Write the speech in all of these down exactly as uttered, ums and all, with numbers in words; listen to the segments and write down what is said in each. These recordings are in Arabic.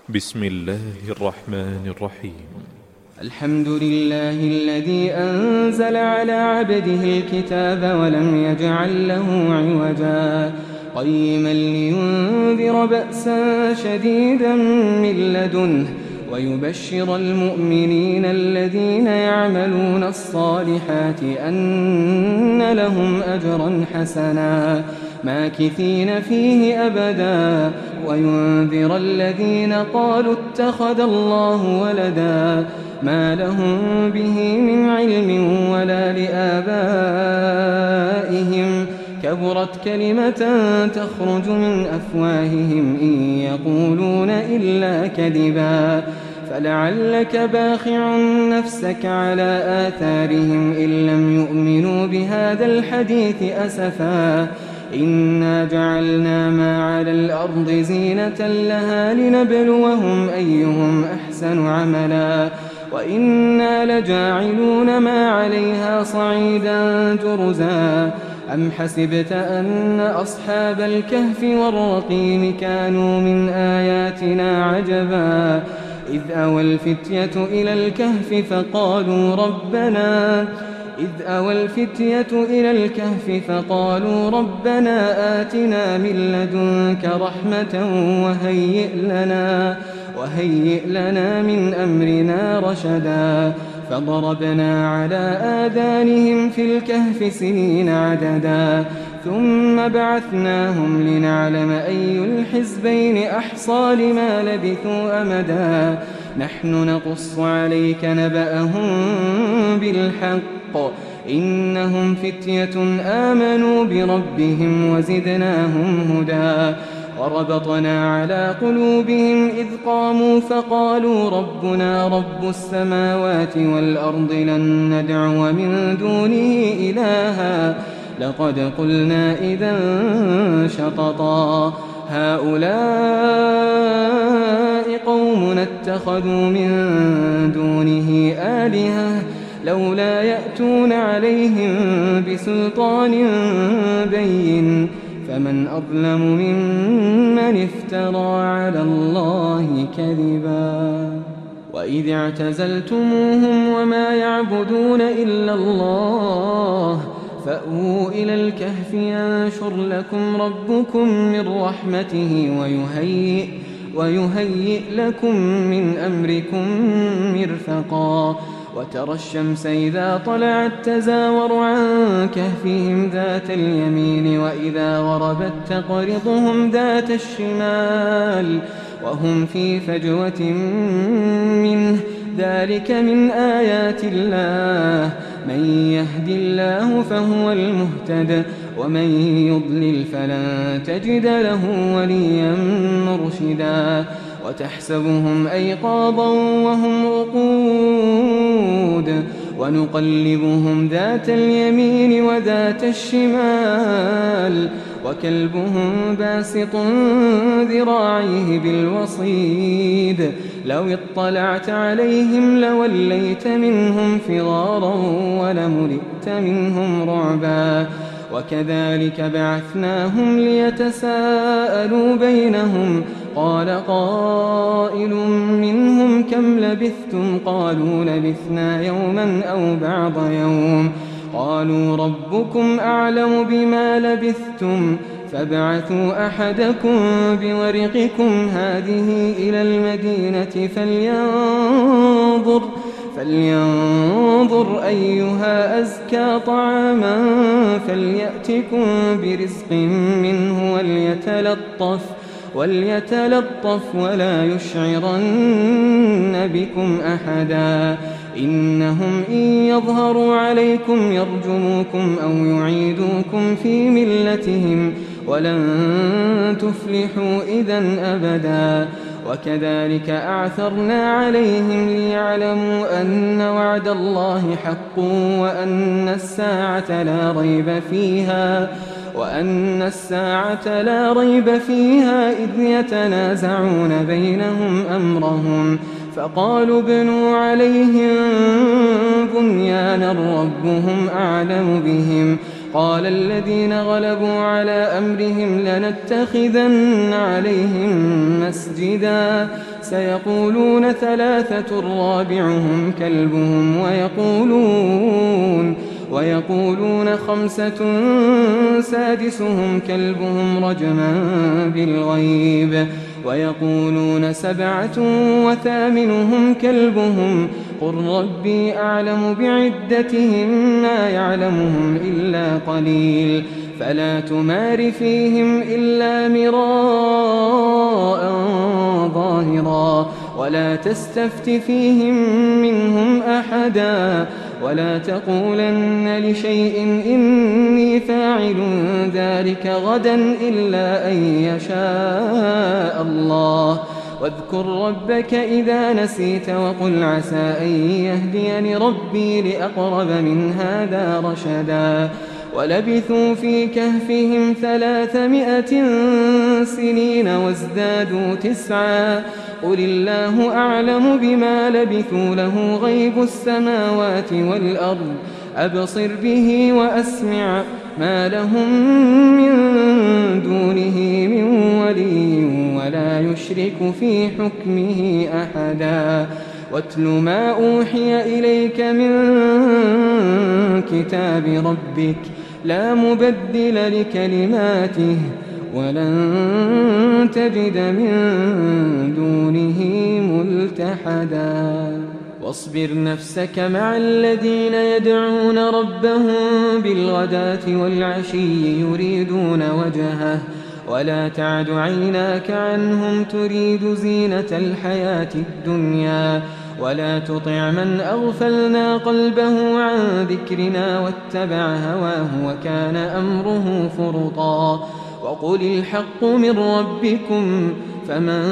بسم الله الرحمن الرحيم. الحمد لله الذي أنزل على عبده الكتاب ولم يجعل له عوجا قيما لينذر بأسا شديدا من لدنه ويبشر المؤمنين الذين يعملون الصالحات أن لهم أجرا حسنا ماكثين فيه أبدا وينذر الذين قالوا اتخذ الله ولدا ما لهم به من علم ولا لآبائهم كبرت كلمة تخرج من أفواههم إن يقولون إلا كذبا فلعلك باخع نفسك على آثارهم إن لم يؤمنوا بهذا الحديث أسفا إنا جعلنا ما على الأرض زينة لها لنبلوهم أيهم أحسن عملا وإنا لجاعلون ما عليها صعيدا جرزا أم حسبت أن أصحاب الكهف والرقيم كانوا من آياتنا عجبا إذ أوى الفتية إلى الكهف فقالوا ربنا إذ أوى الفتية إلى الكهف فقالوا ربنا آتنا من لدنك رحمة وهيئ لنا وهيئ لنا من أمرنا رشدا فضربنا على آذانهم في الكهف سنين عددا ثم بعثناهم لنعلم أي الحزبين أحصى لما لبثوا أمدا نحن نقص عليك نبأهم بالحق إنهم فتية آمنوا بربهم وزدناهم هدى وربطنا على قلوبهم إذ قاموا فقالوا ربنا رب السماوات والأرض لن ندعو من دونه إلها لقد قلنا إذا شططا هؤلاء قومنا اتخذوا من دونه آلهة لولا يأتون عليهم بسلطان بين فمن أظلم ممن افترى على الله كذبا وإذ اعتزلتموهم وما يعبدون إلا الله فأووا إلى الكهف ينشر لكم ربكم من رحمته ويهيئ, ويهيئ لكم من أمركم مرفقا وترى الشمس إذا طلعت تزاور عن كهفهم ذات اليمين وإذا غربت تقرضهم ذات الشمال وهم في فجوة منه ذلك من آيات الله من يهد الله فهو المهتد ومن يضلل فلن تجد له وليا مرشدا وتحسبهم أيقاظا وهم رقود ونقلبهم ذات اليمين وذات الشمال وكلبهم باسط ذراعيه بالوصيد لو اطلعت عليهم لوليت منهم فرارا ولملئت منهم رعبا وكذلك بعثناهم ليتساءلوا بينهم قال قائل منهم كم لبثتم قالوا لبثنا يوما أو بعض يوم قالوا ربكم أعلم بما لبثتم فابعثوا أحدكم بورقكم هذه إلى المدينة فلينظر فلينظر أيها أزكى طعاما فليأتكم برزق منه وليتلطف وليتلطف ولا يشعرن بكم أحدا إنهم إن يظهروا عليكم يرجموكم أو يعيدوكم في ملتهم ولن تفلحوا إذن أبدا وكذلك أعثرنا عليهم ليعلموا أن وعد الله حق وأن الساعة لا ريب فيها وأن الساعة لا ريب فيها إذ يتنازعون بينهم أمرهم فقالوا ابنوا عليهم بنيانا ربهم أعلم بهم قال الذين غلبوا على أمرهم لنتخذن عليهم مسجدا سيقولون ثلاثة رابعهم كلبهم ويقولون ويقولون خمسة سادسهم كلبهم رجما بالغيب ويقولون سبعة وثامنهم كلبهم قل ربي أعلم بعدتهم ما يعلمهم إلا قليل فلا تمار فيهم إلا مراء ظاهرا ولا تستفت فيهم منهم أحدا ولا تقولن لشيء إني فاعل ذلك غدا إلا أن يشاء الله واذكر ربك إذا نسيت وقل عسى أن يهديني ربي لأقرب من هذا رشدا ولبثوا في كهفهم ثلاثمائة سنين وازدادوا تسعا قل الله أعلم بما لبثوا له غيب السماوات والأرض أبصر به وأسمع ما لهم من دونه من ولي ولا يشرك في حكمه أحدا واتل ما أوحي إليك من كتاب ربك لا مبدل لكلماته ولن تجد من دونه ملتحدا واصبر نفسك مع الذين يدعون ربهم بالغداة والعشي يريدون وجهه ولا تعد عيناك عنهم تريد زينة الحياة الدنيا ولا تطع من أغفلنا قلبه عن ذكرنا واتبع هواه وكان أمره فرطا وقل الحق من ربكم فمن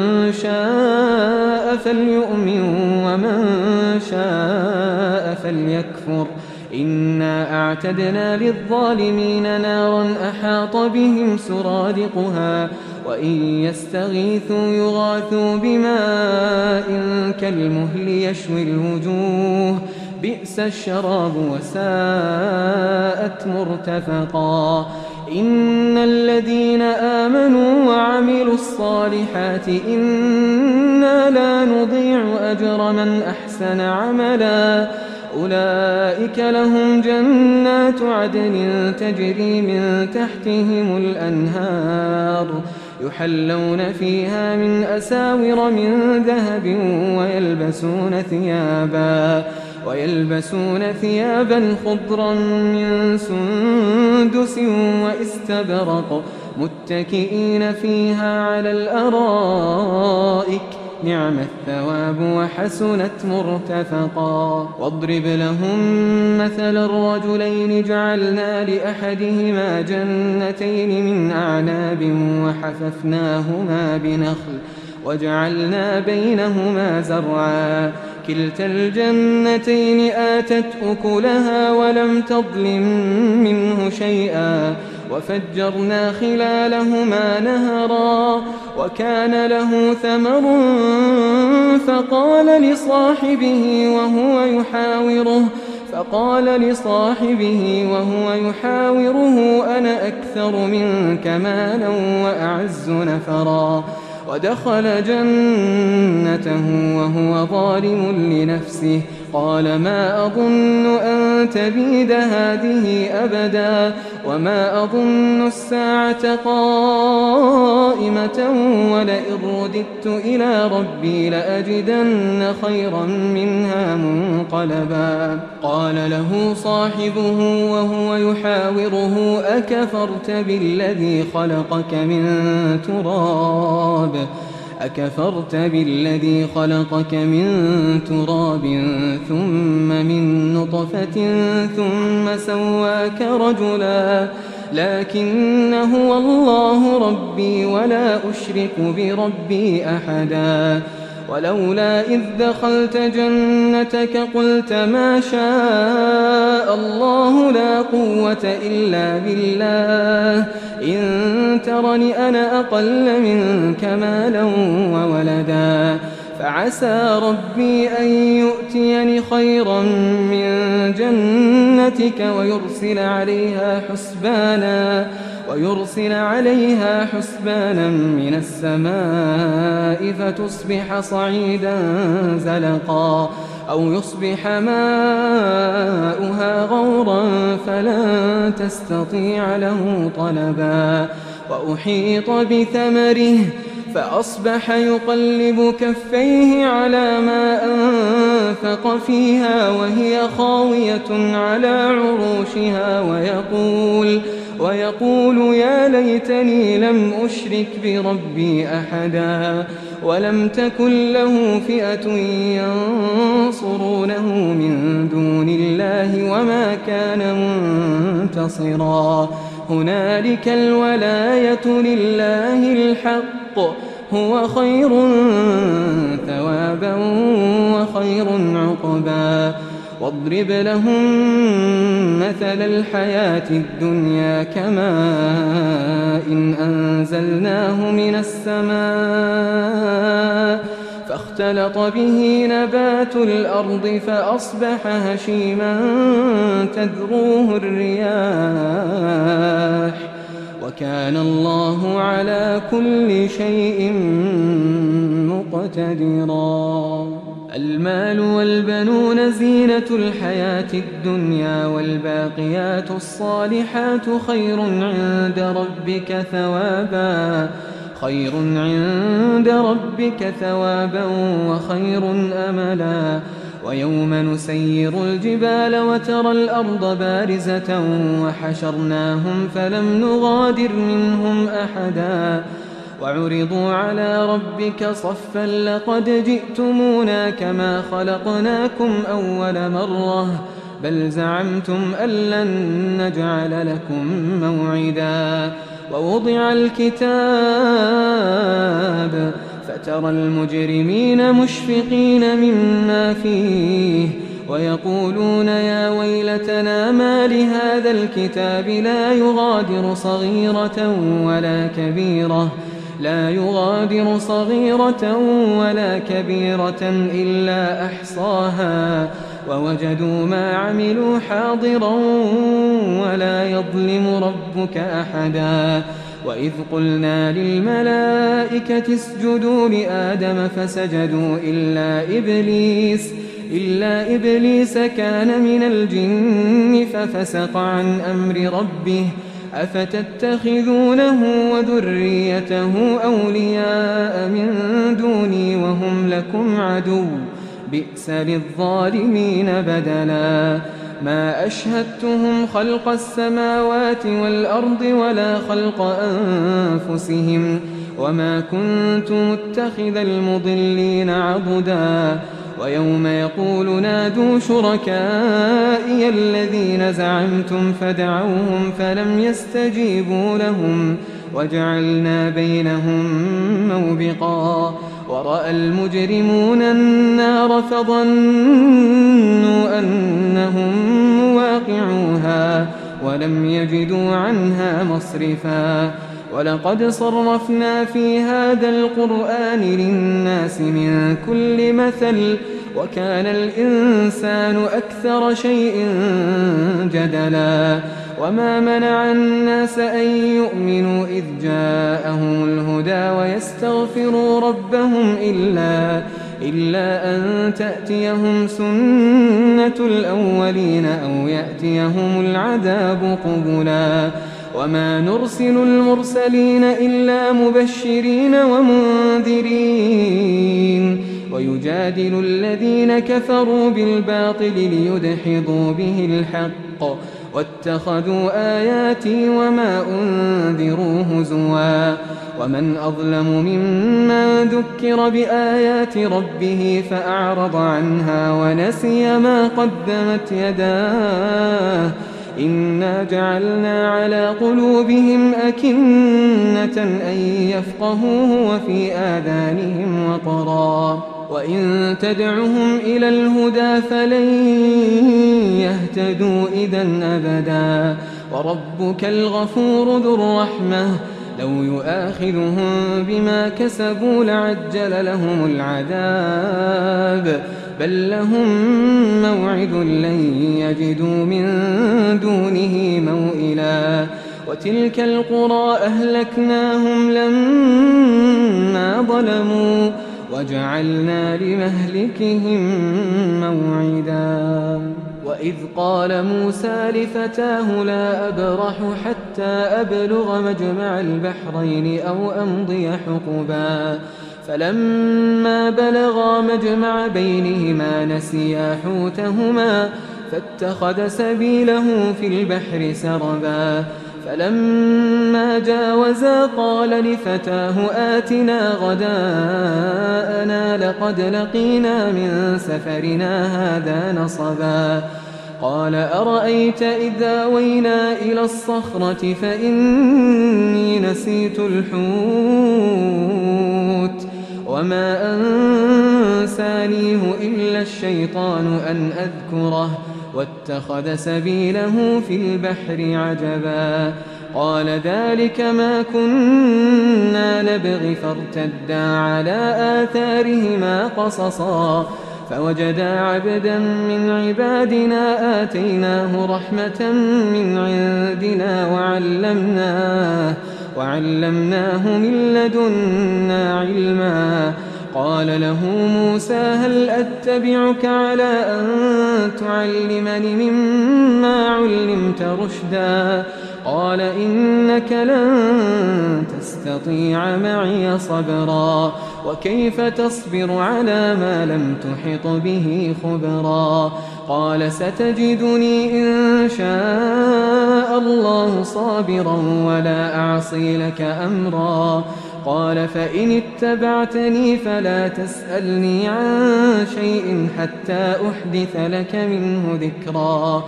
شاء فليؤمن ومن شاء فليكفر إنا أعتدنا للظالمين نارا أحاط بهم سرادقها وإن يستغيثوا يغاثوا بماء كالمهل يشوي الوجوه بئس الشراب وساءت مرتفقا إن الذين آمنوا وعملوا الصالحات إنا لا نضيع أجر من أحسن عملا أولئك لهم جنات عدن تجري من تحتهم الأنهار يحلون فيها من أساور من ذهب ويلبسون ثيابا ويلبسون ثيابا خضرا من سندس واستبرق متكئين فيها على الأرائك نعم الثواب وحسنت مرتفقا واضرب لهم مثل الرجلين جعلنا لأحدهما جنتين من أعناب وحففناهما بنخل وجعلنا بينهما زرعا كلتا الجنتين آتت أكلها ولم تظلم منه شيئا وفجرنا خلالهما نهرا وكان له ثمر فقال لصاحبه وهو يحاوره فقال لصاحبه وهو يحاوره أنا أكثر منك مالا وأعز نفرا ودخل جنته وهو ظالم لنفسه قال ما أظن أن تبيد هذه أبدا وما أظن الساعة قائمة ولئن رددت إلى ربي لأجدن خيرا منها منقلبا قال له صاحبه وهو يحاوره أكفرت بالذي خلقك من تراب أكفرت بالذي خلقك من تراب ثم من نطفة ثم سواك رجلا لكن هو الله ربي ولا أشرك بربي أحدا ولولا إذ دخلت جنتك قلت ما شاء الله لا قوة إلا بالله إن ترني أنا أقل منك مالا وولدا فعسى ربي أن يؤتيني خيرا من جنتك ويرسل عليها حسبانا ويرسل عليها حسبانا من السماء فتصبح صعيدا زلقا أو يصبح ماؤها غورا فلن تستطيع له طلبا وأحيط بثمره فأصبح يقلب كفيه على ما أنفق فيها وهي خاوية على عروشها ويقول ويقول يا ليتني لم أشرك بربي أحدا ولم تكن له فئة ينصرونه من دون الله وما كان منتصرا هنالك الولاية لله الحق هو خير ثوابا وخير عقبا واضرب لهم مثل الحياة الدنيا كماء إن أنزلناه من السماء فاختلط به نبات الأرض فأصبح هشيما تذروه الرياح وكان الله على كل شيء مقتدرا المال والبنون زينة الحياة الدنيا والباقيات الصالحات خير عند ربك ثوابا خير عند ربك ثوابا وخير أملا ويوم نسير الجبال وترى الأرض بارزة وحشرناهم فلم نغادر منهم أحدا وعرضوا على ربك صفا لقد جئتمونا كما خلقناكم أول مرة بل زعمتم أن لن نجعل لكم موعدا ووضع الكتاب فترى المجرمين مشفقين مما فيه ويقولون يا ويلتنا ما لهذا الكتاب لا يغادر صغيرة ولا كبيرة لا يغادر صغيرة ولا كبيرة إلا أحصاها ووجدوا ما عملوا حاضرا ولا يظلم ربك أحدا وإذ قلنا للملائكة اسجدوا لآدم فسجدوا إلا إبليس إلا إبليس كان من الجن ففسق عن أمر ربه أفتتخذونه وذريته أولياء من دوني وهم لكم عدو بئس للظالمين بدلا ما أشهدتهم خلق السماوات والأرض ولا خلق أنفسهم وما كنت متخذ المضلين عضدا ويوم يقول نادوا شركائي الذين زعمتم فدعوهم فلم يستجيبوا لهم وجعلنا بينهم موبقا ورأى المجرمون النار فظنوا أنهم مواقعوها ولم يجدوا عنها مصرفا ولقد صرفنا في هذا القرآن للناس من كل مثل وكان الإنسان أكثر شيء جدلا وما منع الناس أن يؤمنوا إذ جاءهم الهدى ويستغفروا ربهم إلا إلا أن تأتيهم سنة الأولين أو يأتيهم العذاب قبلا وما نرسل المرسلين إلا مبشرين ومنذرين ويجادل الذين كفروا بالباطل ليدحضوا به الحق واتخذوا آياتي وما أنذروا هزوا ومن أظلم ممن ذكر بآيات ربه فأعرض عنها ونسي ما قدمت يداه إنا جعلنا على قلوبهم أكنة أن يفقهوه وفي آذانهم وقرا وإن تدعهم إلى الهدى فلن يهتدوا إذا أبدا وربك الغفور ذو الرحمة لو يؤاخذهم بما كسبوا لعجل لهم العذاب بل لهم موعد لن يجدوا من دونه موئلا وتلك القرى أهلكناهم لما ظلموا وجعلنا لمهلكهم موعدا وإذ قال موسى لفتاه لا أبرح حتى أبلغ مجمع البحرين أو أمضي حقبا فلما بلغا مجمع بينهما نسيا حوتهما فاتخذ سبيله في البحر سربا فلما جاوزا قال لفتاه آتنا غداءنا لقد لقينا من سفرنا هذا نصبا قال أرأيت إذا أوينا إلى الصخرة فإني نسيت الحوت وما أنسانيه إلا الشيطان أن أذكره واتخذ سبيله في البحر عجبا قال ذلك ما كنا نبغي فارتدا على آثارهما قصصا فوجدا عبدا من عبادنا آتيناه رحمة من عندنا وعلمناه, وعلمناه من لدنا علما قال له موسى هل أتبعك على أن تعلمني مما علمت رشدا قال إنك لن تستطيع معي صبرا وكيف تصبر على ما لم تحط به خبرا قال ستجدني إن شاء الله صابرا ولا أعصي لك أمرا قال فإن اتبعتني فلا تسألني عن شيء حتى أحدث لك منه ذكرا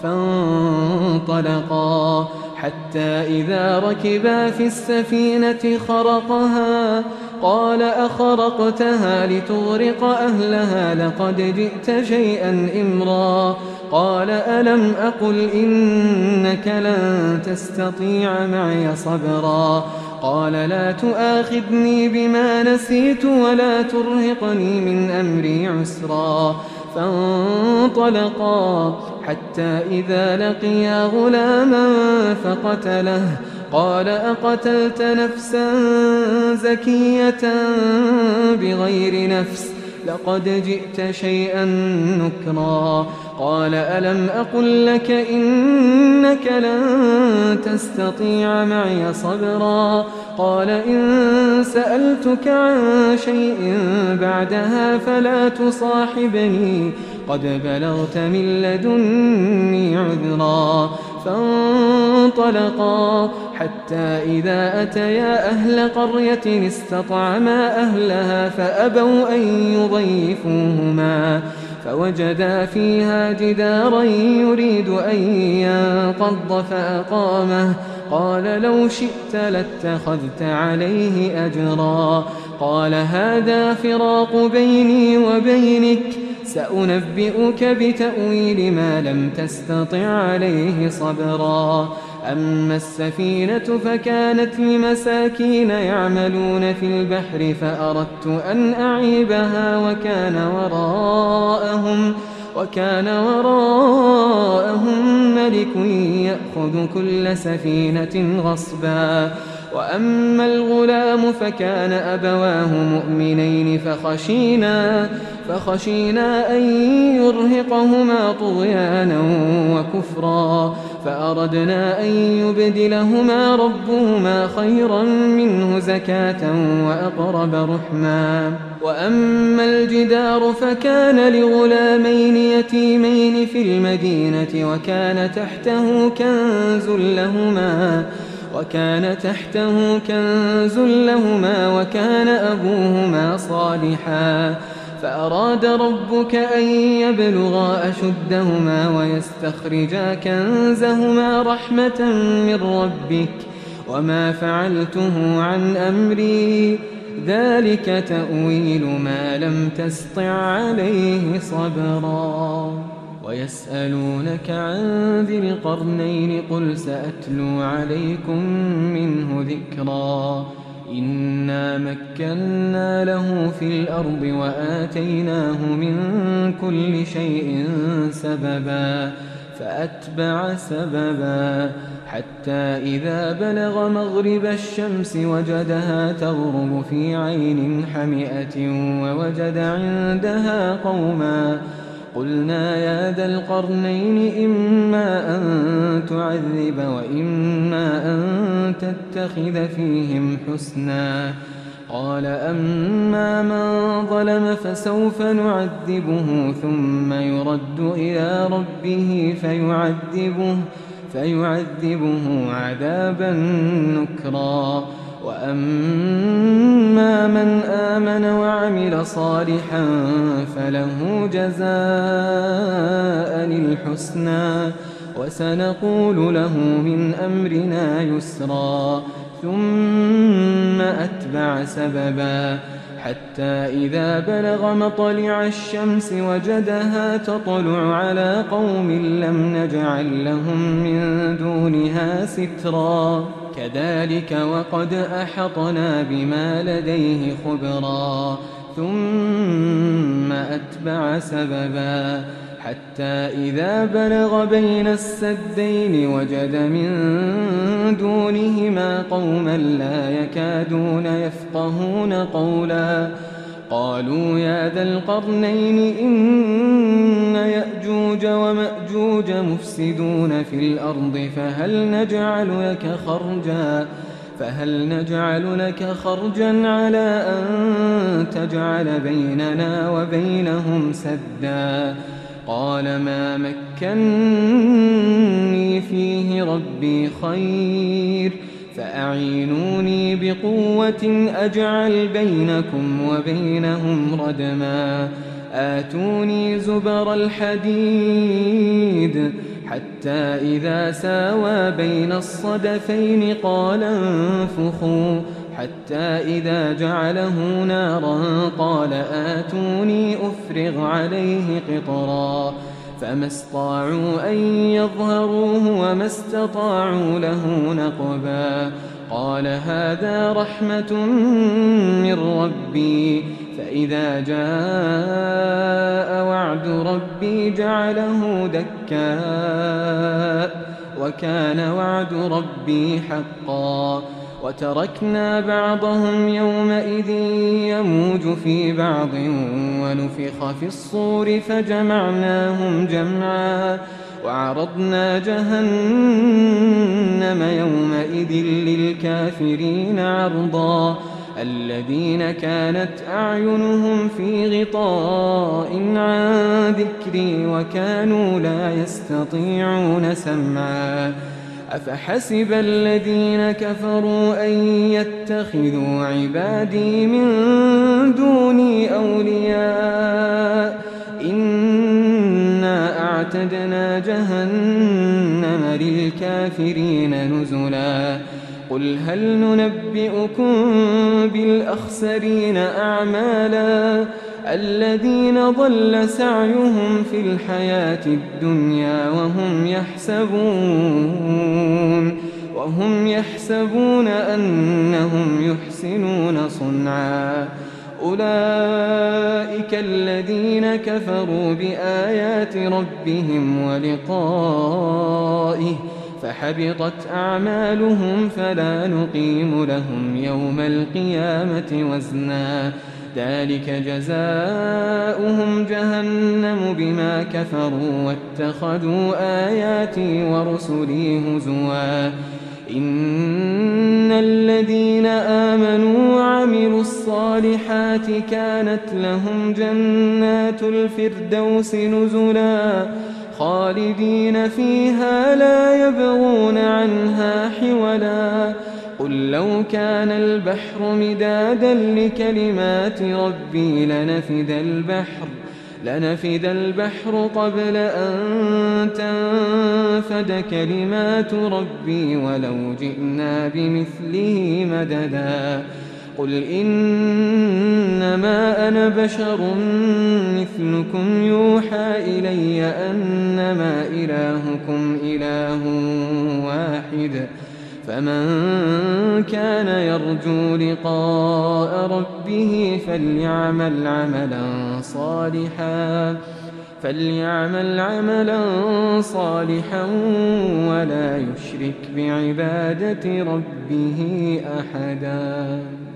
فانطلقا حتى إذا ركبا في السفينة خرقها قال أخرقتها لتغرق أهلها لقد جئت شيئا إمرا قال ألم أقل إنك لن تستطيع معي صبرا قال لا تؤاخذني بما نسيت ولا ترهقني من أمري عسرا فانطلقا حتى إذا لقيا غلاما فقتله قال أقتلت نفسا زكية بغير نفس لقد جئت شيئا نكرا قال ألم أقل لك إنك لن تستطيع معي صبرا قال إن سألتك عن شيء بعدها فلا تصاحبني قد بلغت من لدني عذرا فانطلقا حتى إذا أتيا أهل قرية استطعما أهلها فأبوا أن يضيفوهما فوجدا فيها جدارا يريد أن ينقض فأقامه قال لو شئت لاتخذت عليه أجرا قال هذا فراق بيني وبينك سأنبئك بتأويل ما لم تستطع عليه صبرا أما السفينة فكانت لمساكين يعملون في البحر فأردت أن أعيبها وكان وراءهم وكان وراءهم ملك يأخذ كل سفينة غصبا وأما الغلام فكان أبواه مؤمنين فخشينا فخشينا أن يرهقهما طغيانا وكفرا فأردنا أن يبدلهما ربهما خيرا منه زكاة وأقرب رحما وأما الجدار فكان لغلامين يتيمين في المدينة وكان تحته كنز لهما وكان تحته كنز لهما وكان أبوهما صالحا فأراد ربك أن يبلغا أشدهما ويستخرجا كنزهما رحمة من ربك وما فعلته عن أمري ذلك تأويل ما لم تسطع عليه صبرا ويسألونك عن ذي القرنين قل سأتلو عليكم منه ذكرا إنا مكنا له في الأرض وآتيناه من كل شيء سببا فأتبع سببا حتى إذا بلغ مغرب الشمس وجدها تغرب في عين حمئة ووجد عندها قوما قلنا يا ذا القرنين إما أن تعذب وإما أن تتخذ فيهم حسنا قال أما من ظلم فسوف نعذبه ثم يرد إلى ربه فيعذبه فيعذبه عذابا نكرا وأما من آمن وعمل صالحا فله جزاء الحسنى وسنقول له من أمرنا يسرا ثم أتبع سببا حتى إذا بلغ مطلع الشمس وجدها تطلع على قوم لم نجعل لهم من دونها سترا كذلك وقد أحطنا بما لديه خبرا ثم أتبع سببا حتى إذا بلغ بين السدين وجد من دونهما قوما لا يكادون يفقهون قولا قالوا يا ذا القرنين إن يأجوج ومأجوج مفسدون في الأرض فهل نجعل لك خرجا فهل نجعل لك خرجا على أن تجعل بيننا وبينهم سدا قال ما مكنني فيه ربي خير فأعينوني بقوة أجعل بينكم وبينهم ردما آتوني زبر الحديد حتى إذا ساوى بين الصدفين قال انفخوا حتى إذا جعله نارا قال آتوني أفرغ عليه قطرا فما استطاعوا أن يظهروه وما استطاعوا له نقبا قال هذا رحمة من ربي فإذا جاء وعد ربي جعله دكاء وكان وعد ربي حقا وتركنا بعضهم يومئذ يموج في بعض ونفخ في الصور فجمعناهم جمعا وعرضنا جهنم يومئذ للكافرين عرضا الذين كانت أعينهم في غطاء عن ذكري وكانوا لا يستطيعون سمعا أفحسب الذين كفروا أن يتخذوا عبادي من دوني أولياء إنا أعتدنا جهنم للكافرين نزلا قل هل ننبئكم بالأخسرين أعمالا الذين ضل سعيهم في الحياة الدنيا وهم يحسبون وهم يحسبون أنهم يحسنون صنعا أولئك الذين كفروا بآيات ربهم ولقائه فحبطت أعمالهم فلا نقيم لهم يوم القيامة وزنا ذلك جزاؤهم جهنم بما كفروا واتخذوا آياتي ورسلي هزوا إن الذين آمنوا وعملوا الصالحات كانت لهم جنات الفردوس نزلا خالدين فيها لا يبغون عنها حولا قل لو كان البحر مدادا لكلمات ربي لنفد البحر لنفد البحر قبل أن تنفد كلمات ربي ولو جئنا بمثله مددا قل إنما أنا بشر مثلكم يوحى إلي أنما إلهكم إله واحد فمن كان يرجو لقاء ربه فليعمل عملا صالحا فليعمل عملا صالحا ولا يشرك بعبادة ربه أحدا.